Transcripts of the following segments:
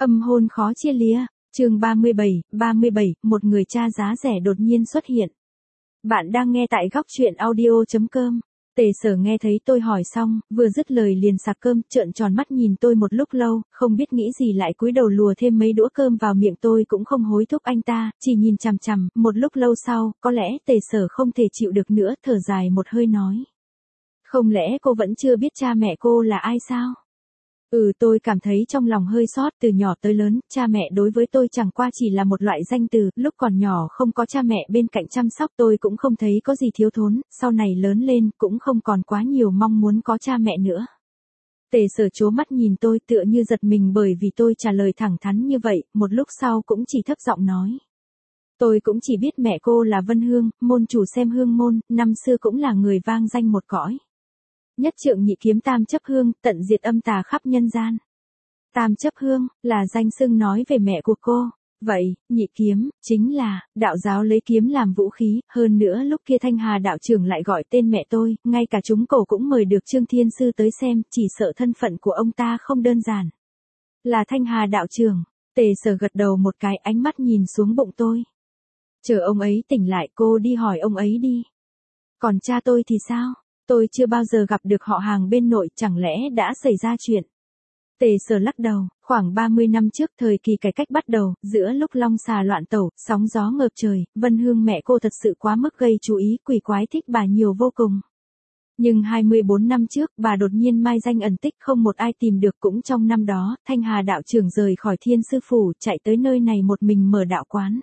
Âm hôn khó chia lìa. Chương 37, một người cha giá rẻ đột nhiên xuất hiện. Bạn đang nghe tại góc truyện audio.com. Tề Sở nghe thấy tôi hỏi xong, vừa dứt lời liền sạc cơm, trợn tròn mắt nhìn tôi một lúc lâu, không biết nghĩ gì lại cúi đầu lùa thêm mấy đũa cơm vào miệng tôi cũng không hối thúc anh ta, chỉ nhìn chằm chằm, một lúc lâu sau, có lẽ Tề Sở không thể chịu được nữa, thở dài một hơi nói. Không lẽ cô vẫn chưa biết cha mẹ cô là ai sao? Tôi cảm thấy trong lòng hơi xót, từ nhỏ tới lớn, cha mẹ đối với tôi chẳng qua chỉ là một loại danh từ, lúc còn nhỏ không có cha mẹ bên cạnh chăm sóc tôi cũng không thấy có gì thiếu thốn, sau này lớn lên cũng không còn quá nhiều mong muốn có cha mẹ nữa. Tề Sở trố mắt nhìn tôi tựa như giật mình bởi vì tôi trả lời thẳng thắn như vậy, một lúc sau cũng chỉ thấp giọng nói. Tôi cũng chỉ biết mẹ cô là Vân Hương, môn chủ xem hương môn, năm xưa cũng là người vang danh một cõi. Nhất trượng nhị kiếm tam chấp hương, tận diệt âm tà khắp nhân gian. Tam chấp hương, là danh xưng nói về mẹ của cô. Vậy, nhị kiếm, chính là, đạo giáo lấy kiếm làm vũ khí, hơn nữa lúc kia Thanh Hà đạo trưởng lại gọi tên mẹ tôi, ngay cả chúng cổ cũng mời được Trương Thiên Sư tới xem, chỉ sợ thân phận của ông ta không đơn giản. Là Thanh Hà đạo trưởng. Tề Sở gật đầu một cái, ánh mắt nhìn xuống bụng tôi. Chờ ông ấy tỉnh lại, cô đi hỏi ông ấy đi. Còn cha tôi thì sao? Tôi chưa bao giờ gặp được họ hàng bên nội, chẳng lẽ đã xảy ra chuyện. Tề Sở lắc đầu, khoảng 30 năm trước thời kỳ cải cách bắt đầu, giữa lúc long xà loạn tẩu, sóng gió ngợp trời, Vân Hương mẹ cô thật sự quá mức gây chú ý, quỷ quái thích bà nhiều vô cùng. Nhưng 24 năm trước, bà đột nhiên mai danh ẩn tích, không một ai tìm được. Cũng trong năm đó, Thanh Hà đạo trưởng rời khỏi Thiên Sư Phủ, chạy tới nơi này một mình mở đạo quán.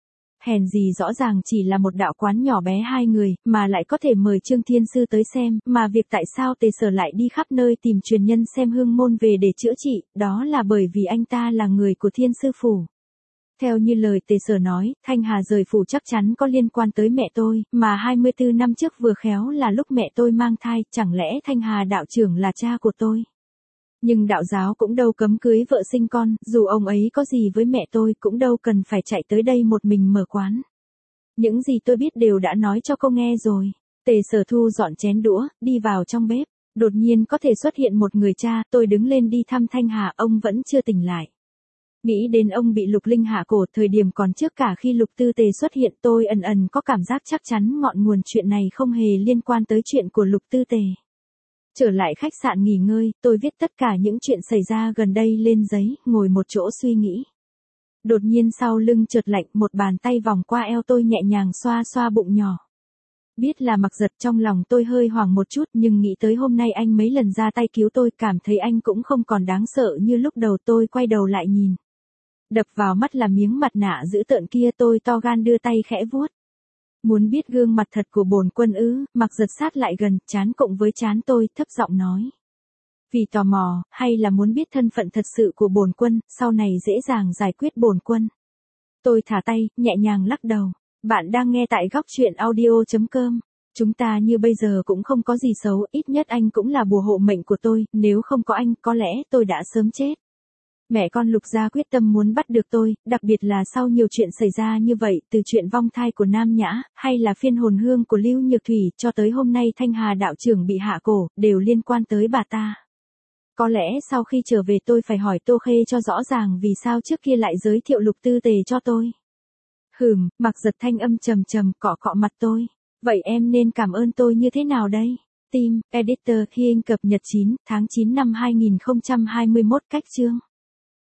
Hèn gì rõ ràng chỉ là một đạo quán nhỏ bé 2 người, mà lại có thể mời Trương Thiên Sư tới xem, mà việc tại sao Tề Sở lại đi khắp nơi tìm truyền nhân xem hương môn về để chữa trị, đó là bởi vì anh ta là người của Thiên Sư Phủ. Theo như lời Tề Sở nói, Thanh Hà rời phủ chắc chắn có liên quan tới mẹ tôi, mà 24 năm trước vừa khéo là lúc mẹ tôi mang thai, chẳng lẽ Thanh Hà đạo trưởng là cha của tôi? Nhưng đạo giáo cũng đâu cấm cưới vợ sinh con, dù ông ấy có gì với mẹ tôi cũng đâu cần phải chạy tới đây một mình mở quán. Những gì tôi biết đều đã nói cho cô nghe rồi. Tề Sở thu dọn chén đũa, đi vào trong bếp. Đột nhiên có thể xuất hiện một người cha, tôi đứng lên đi thăm Thanh Hà, ông vẫn chưa tỉnh lại. Nghĩ đến ông bị Lục Linh hạ cổ thời điểm còn trước cả khi Lục Tư Tề xuất hiện, tôi ẩn có cảm giác chắc chắn ngọn nguồn chuyện này không hề liên quan tới chuyện của Lục Tư Tề. Trở lại khách sạn nghỉ ngơi, tôi viết tất cả những chuyện xảy ra gần đây lên giấy, ngồi một chỗ suy nghĩ. Đột nhiên sau lưng chợt lạnh, một bàn tay vòng qua eo tôi nhẹ nhàng xoa xoa bụng nhỏ. Biết là Mặc Giật, trong lòng tôi hơi hoảng một chút, nhưng nghĩ tới hôm nay anh mấy lần ra tay cứu tôi, cảm thấy anh cũng không còn đáng sợ như lúc đầu. Tôi quay đầu lại nhìn. Đập vào mắt là miếng mặt nạ dữ tợn kia, tôi to gan đưa tay khẽ vuốt. Muốn biết gương mặt thật của bổn quân ư? Mặc Giật sát lại gần, trán cộng với trán tôi, thấp giọng nói. Vì tò mò, hay là muốn biết thân phận thật sự của bổn quân, sau này dễ dàng giải quyết bổn quân? Tôi thả tay, nhẹ nhàng lắc đầu. Bạn đang nghe tại góc truyện audio.com. Chúng ta như bây giờ cũng không có gì xấu, ít nhất anh cũng là bùa hộ mệnh của tôi, nếu không có anh, có lẽ tôi đã sớm chết. Mẹ con Lục gia quyết tâm muốn bắt được tôi, đặc biệt là sau nhiều chuyện xảy ra như vậy, từ chuyện vong thai của Nam Nhã, hay là phiên hồn hương của Lưu Nhược Thủy, cho tới hôm nay Thanh Hà đạo trưởng bị hạ cổ, đều liên quan tới bà ta. Có lẽ sau khi trở về tôi phải hỏi Tô Khê cho rõ ràng vì sao trước kia lại giới thiệu Lục Tư Tề cho tôi. Mặc Giật thanh âm trầm trầm cọ cọ mặt tôi. Vậy em nên cảm ơn tôi như thế nào đây? Team, Editor, Khi anh cập nhật 9 tháng 9 năm 2021 cách chương.